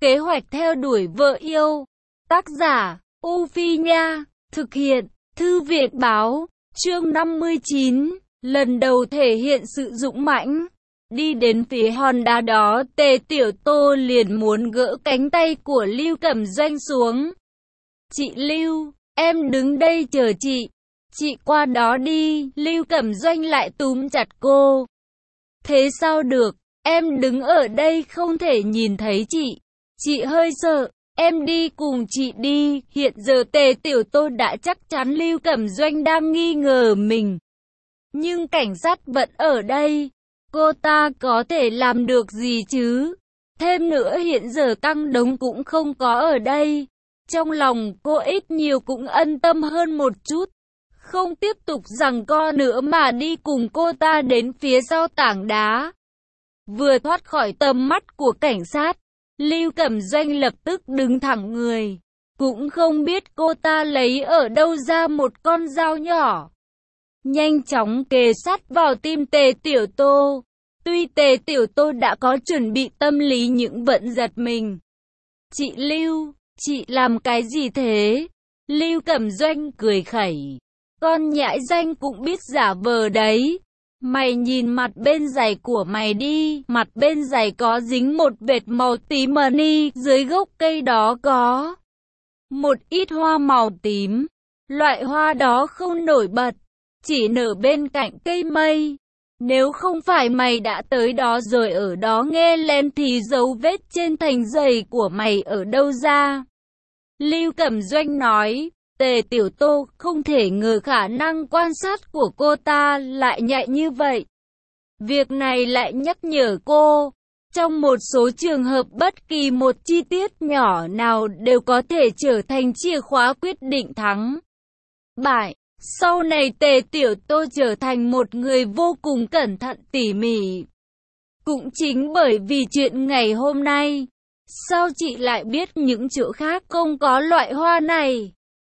Kế hoạch theo đuổi vợ yêu. Tác giả, U Phi Nha. Thực hiện, Thư viện Báo. Chương 59. Lần đầu thể hiện sự dũng mãnh. Đi đến phía hòn đá đó, Tề Tiểu Tô liền muốn gỡ cánh tay của Lưu Cẩm Doanh xuống. Chị Lưu, em đứng đây chờ chị. Chị qua đó đi. Lưu Cẩm Doanh lại túm chặt cô. Thế sao được, em đứng ở đây không thể nhìn thấy chị. Chị hơi sợ, em đi cùng chị đi. Hiện giờ Tề Tiểu Tô đã chắc chắn Lưu Cẩm Doanh đang nghi ngờ mình. Nhưng cảnh sát vẫn ở đây. Cô ta có thể làm được gì chứ? Thêm nữa hiện giờ Tăng Đống cũng không có ở đây. Trong lòng cô ít nhiều cũng ân tâm hơn một chút. Không tiếp tục giằng co nữa mà đi cùng cô ta đến phía sau tảng đá. Vừa thoát khỏi tầm mắt của cảnh sát, Lưu Cẩm Doanh lập tức đứng thẳng người. Cũng không biết cô ta lấy ở đâu ra một con dao nhỏ. Nhanh chóng kề sát vào tim Tề Tiểu Tô. Tuy Tề Tiểu Tô đã có chuẩn bị tâm lý nhưng vẫn giật mình. Chị Lưu, chị làm cái gì thế? Lưu Cẩm Doanh cười khẩy. Con nhãi danh cũng biết giả vờ đấy. Mày nhìn mặt bên giày của mày đi. Mặt bên giày có dính một vệt màu tím mờ ni. Dưới gốc cây đó có một ít hoa màu tím. Loại hoa đó không nổi bật, chỉ nở bên cạnh cây mây. Nếu không phải mày đã tới đó rồi ở đó nghe lén thì dấu vết trên thành giày của mày ở đâu ra? Lưu Cẩm Doanh nói. Tề Tiểu Tô không thể ngờ khả năng quan sát của cô ta lại nhạy như vậy. Việc này lại nhắc nhở cô, trong một số trường hợp bất kỳ một chi tiết nhỏ nào đều có thể trở thành chìa khóa quyết định thắng bại. Sau này Tề Tiểu Tô trở thành một người vô cùng cẩn thận tỉ mỉ. Cũng chính bởi vì chuyện ngày hôm nay, sao chị lại biết những chỗ khác không có loại hoa này?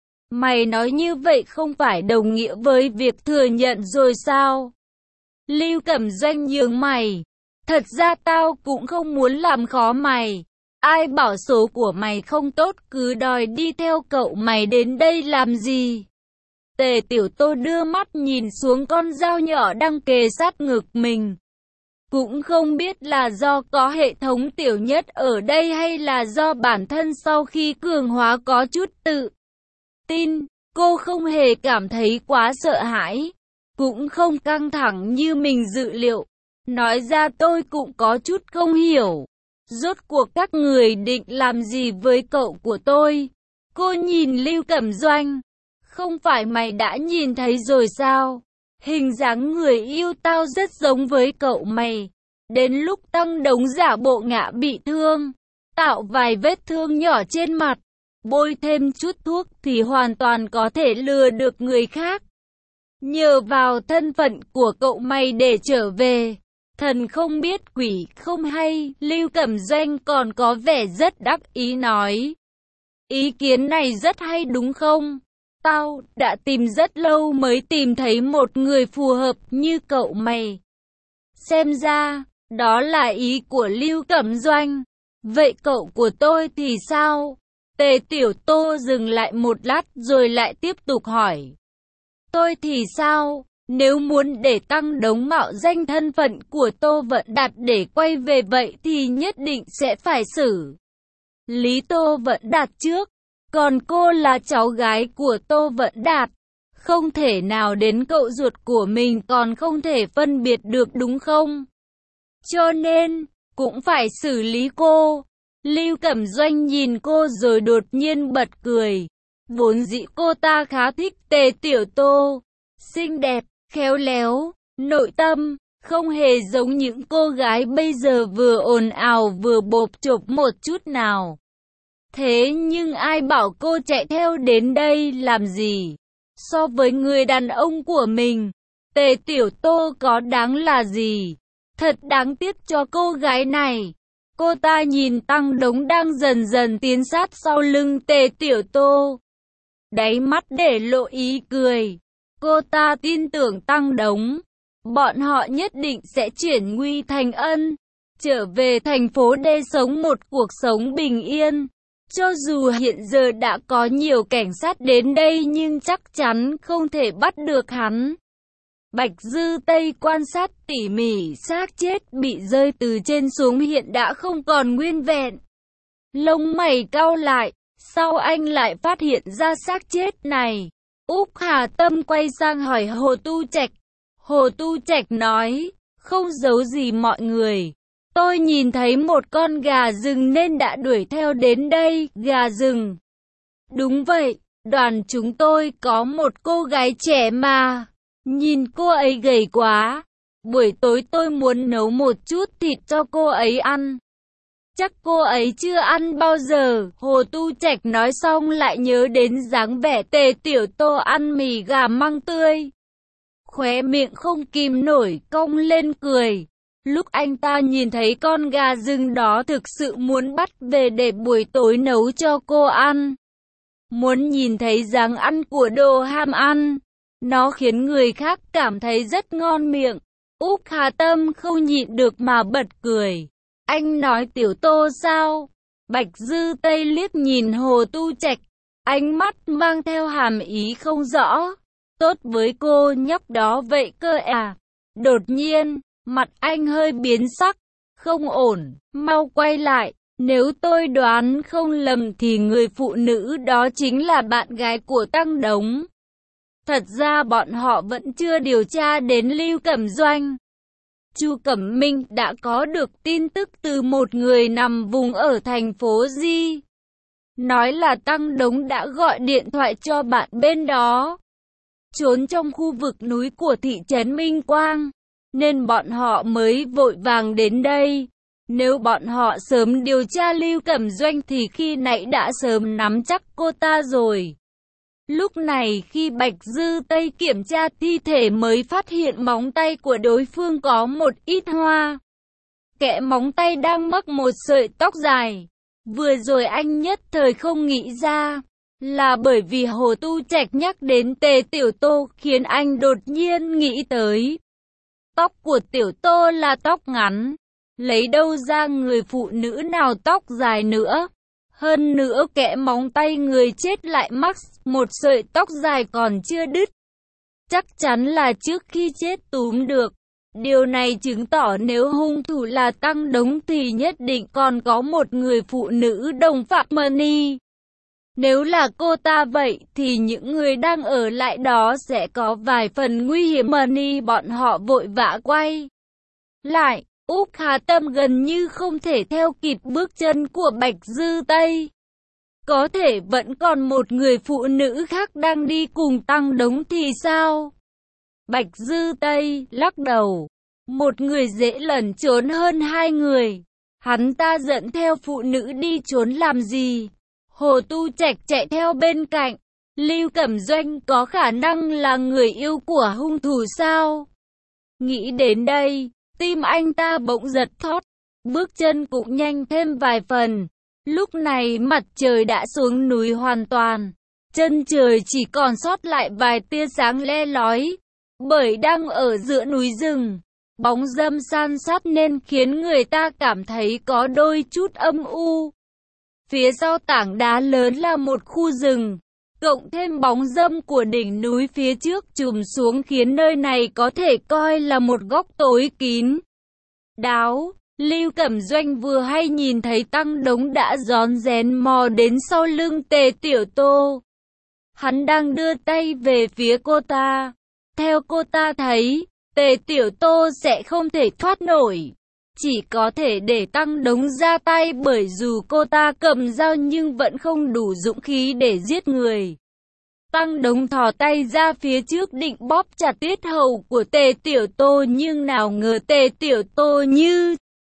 Mày nói như vậy không phải đồng nghĩa với việc thừa nhận rồi sao? Lưu Cẩm Doanh nhướng mày. Thật ra tao cũng không muốn làm khó mày. Ai bảo số của mày không tốt cứ đòi đi theo cậu mày đến đây làm gì? Tề Tiểu Tô đưa mắt nhìn xuống con dao nhỏ đang kề sát ngực mình. Cũng không biết là do có hệ thống tiểu nhất ở đây hay là do bản thân sau khi cường hóa có chút tự tin, cô không hề cảm thấy quá sợ hãi, cũng không căng thẳng như mình dự liệu. Nói ra tôi cũng có chút không hiểu, rốt cuộc các người định làm gì với cậu của tôi? Cô nhìn Lưu Cẩm Doanh. Không phải mày đã nhìn thấy rồi sao? Hình dáng người yêu tao rất giống với cậu mày. Đến lúc Tăng Đống giả bộ ngã bị thương, tạo vài vết thương nhỏ trên mặt, bôi thêm chút thuốc thì hoàn toàn có thể lừa được người khác. Nhờ vào thân phận của cậu mày để trở về, thần không biết quỷ không hay. Lưu Cẩm Doanh còn có vẻ rất đắc ý nói. Ý kiến này rất hay đúng không? Tao đã tìm rất lâu mới tìm thấy một người phù hợp như cậu mày. Xem ra, đó là ý của Lưu Cẩm Doanh. Vậy cậu của tôi thì sao? Tề Tiểu Tô dừng lại một lát rồi lại tiếp tục hỏi. Tôi thì sao? Nếu muốn để Tăng Đống mạo danh thân phận của Tô Vận Đạt để quay về vậy thì nhất định sẽ phải xử lý Tô Vận Đạt trước. Còn cô là cháu gái của Tô Vận Đạt, không thể nào đến cậu ruột của mình còn không thể phân biệt được đúng không? Cho nên, cũng phải xử lý cô. Lưu Cẩm Doanh nhìn cô rồi đột nhiên bật cười. Vốn dĩ cô ta khá thích Tề Tiểu Tô. Xinh đẹp, khéo léo, nội tâm, không hề giống những cô gái bây giờ vừa ồn ào vừa bộp chộp một chút nào. Thế nhưng ai bảo cô chạy theo đến đây làm gì? So với người đàn ông của mình, Tề Tiểu Tô có đáng là gì? Thật đáng tiếc cho cô gái này. Cô ta nhìn Tăng Đống đang dần dần tiến sát sau lưng Tề Tiểu Tô. Đáy mắt để lộ ý cười. Cô ta tin tưởng Tăng Đống. Bọn họ nhất định sẽ chuyển nguy thành ân. trở về thành phố để sống một cuộc sống bình yên. Cho dù hiện giờ đã có nhiều cảnh sát đến đây nhưng chắc chắn không thể bắt được hắn. Bạch Dư Tây quan sát tỉ mỉ xác chết bị rơi từ trên xuống hiện đã không còn nguyên vẹn. Lông mày cau lại, sao anh lại phát hiện ra xác chết này? Úc Hà Tâm quay sang hỏi Hồ Tu Trạch. Hồ Tu Trạch nói, không giấu gì mọi người. Tôi nhìn thấy một con gà rừng nên đã đuổi theo đến đây. Gà rừng? Đúng vậy, đoàn chúng tôi có một cô gái trẻ mà. Nhìn cô ấy gầy quá. Buổi tối tôi muốn nấu một chút thịt cho cô ấy ăn. Chắc cô ấy chưa ăn bao giờ. Hồ Tu Trạch nói xong lại nhớ đến dáng vẻ Tề Tiểu Tô ăn mì gà măng tươi. Khóe miệng không kìm nổi cong lên cười. Lúc anh ta nhìn thấy con gà rừng đó thực sự muốn bắt về để buổi tối nấu cho cô ăn. Muốn nhìn thấy dáng ăn của đồ ham ăn. Nó khiến người khác cảm thấy rất ngon miệng. Úc Hà Tâm không nhịn được mà bật cười. Anh nói Tiểu Tô sao? Bạch Dư Tây liếc nhìn Hồ Tu Trạch. Ánh mắt mang theo hàm ý không rõ. Tốt với cô nhóc đó vậy cơ à? Đột nhiên, mặt anh hơi biến sắc. Không ổn, mau quay lại. Nếu tôi đoán không lầm thì người phụ nữ đó chính là bạn gái của Tăng Đống. Thật ra bọn họ vẫn chưa điều tra đến Lưu Cẩm Doanh. Chu Cẩm Minh đã có được tin tức từ một người nằm vùng ở thành phố Di. Nói là Tăng Đống đã gọi điện thoại cho bạn bên đó. Trốn trong khu vực núi của thị trấn Minh Quang. Nên bọn họ mới vội vàng đến đây. Nếu bọn họ sớm điều tra Lưu Cẩm Doanh thì khi nãy đã sớm nắm chắc cô ta rồi. Lúc này khi Bạch Dư Tây kiểm tra thi thể mới phát hiện móng tay của đối phương có một ít hoa. Kẽ móng tay đang mắc một sợi tóc dài. Vừa rồi anh nhất thời không nghĩ ra. Là bởi vì Hồ Tu Trạch nhắc đến Tề Tiểu Tô khiến anh đột nhiên nghĩ tới. Tóc của Tiểu Tô là tóc ngắn. Lấy đâu ra người phụ nữ nào tóc dài nữa. Hơn nữa kẽ móng tay người chết lại mắc một sợi tóc dài còn chưa đứt. Chắc chắn là trước khi chết túm được. Điều này chứng tỏ nếu hung thủ là Tăng Đống thì nhất định còn có một người phụ nữ đồng phạm Mani. Nếu là cô ta vậy thì những người đang ở lại đó sẽ có vài phần nguy hiểm. Mani bọn họ vội vã quay lại. Úc Hà Tâm gần như không thể theo kịp bước chân của Bạch Dư Tây. Có thể vẫn còn một người phụ nữ khác đang đi cùng Tăng Đống thì sao? Bạch Dư Tây lắc đầu. Một người dễ lẩn trốn hơn hai người. Hắn ta dẫn theo phụ nữ đi trốn làm gì? Hồ Tu Trạch chạy theo bên cạnh. Lưu Cẩm Doanh có khả năng là người yêu của hung thủ sao? Nghĩ đến đây, tim anh ta bỗng giật thót. Bước chân cũng nhanh thêm vài phần. Lúc này mặt trời đã xuống núi hoàn toàn. Chân trời chỉ còn sót lại vài tia sáng le lói. Bởi đang ở giữa núi rừng. Bóng râm san sát nên khiến người ta cảm thấy có đôi chút âm u. Phía sau tảng đá lớn là một khu rừng. Cộng thêm bóng râm của đỉnh núi phía trước trùm xuống khiến nơi này có thể coi là một góc tối kín đáo. Lưu Cẩm Doanh vừa hay nhìn thấy Tăng Đống đã rón rén mò đến sau lưng Tề Tiểu Tô. Hắn đang đưa tay về phía cô ta. Theo cô ta thấy, Tề Tiểu Tô sẽ không thể thoát nổi. Chỉ có thể để Tăng Đống ra tay bởi dù cô ta cầm dao nhưng vẫn không đủ dũng khí để giết người. Tăng Đống thò tay ra phía trước định bóp chặt tiết hầu của Tề Tiểu Tô nhưng nào ngờ Tề Tiểu Tô như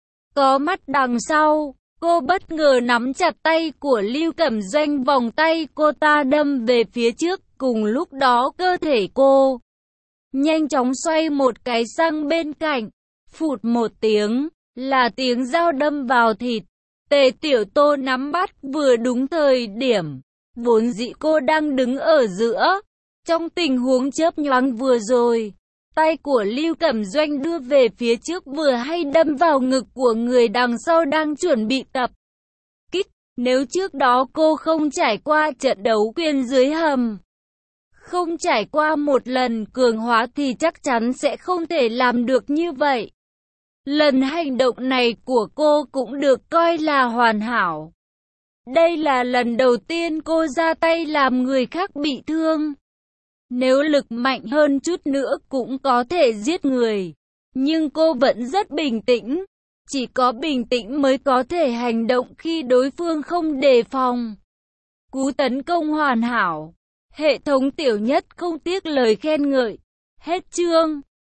có mắt đằng sau. Cô bất ngờ nắm chặt tay của Lưu Cẩm Doanh, vòng tay cô ta đâm về phía trước. Cùng lúc đó cơ thể cô nhanh chóng xoay một cái sang bên cạnh. Phụt một tiếng, là tiếng dao đâm vào thịt. Tề Tiểu Tô nắm bắt vừa đúng thời điểm. Vốn dĩ cô đang đứng ở giữa. Trong tình huống chớp nhoáng vừa rồi, Tay của Lưu Cẩm Doanh đưa về phía trước vừa hay đâm vào ngực của người đằng sau đang chuẩn bị tập kích. Nếu trước đó cô không trải qua trận đấu quyền dưới hầm, không trải qua một lần cường hóa thì chắc chắn sẽ không thể làm được như vậy. Lần hành động này của cô cũng được coi là hoàn hảo. Đây là lần đầu tiên cô ra tay làm người khác bị thương. Nếu lực mạnh hơn chút nữa cũng có thể giết người. Nhưng cô vẫn rất bình tĩnh. Chỉ có bình tĩnh mới có thể hành động khi đối phương không đề phòng. Cú tấn công hoàn hảo. Hệ thống tiểu nhất không tiếc lời khen ngợi. Hết chương.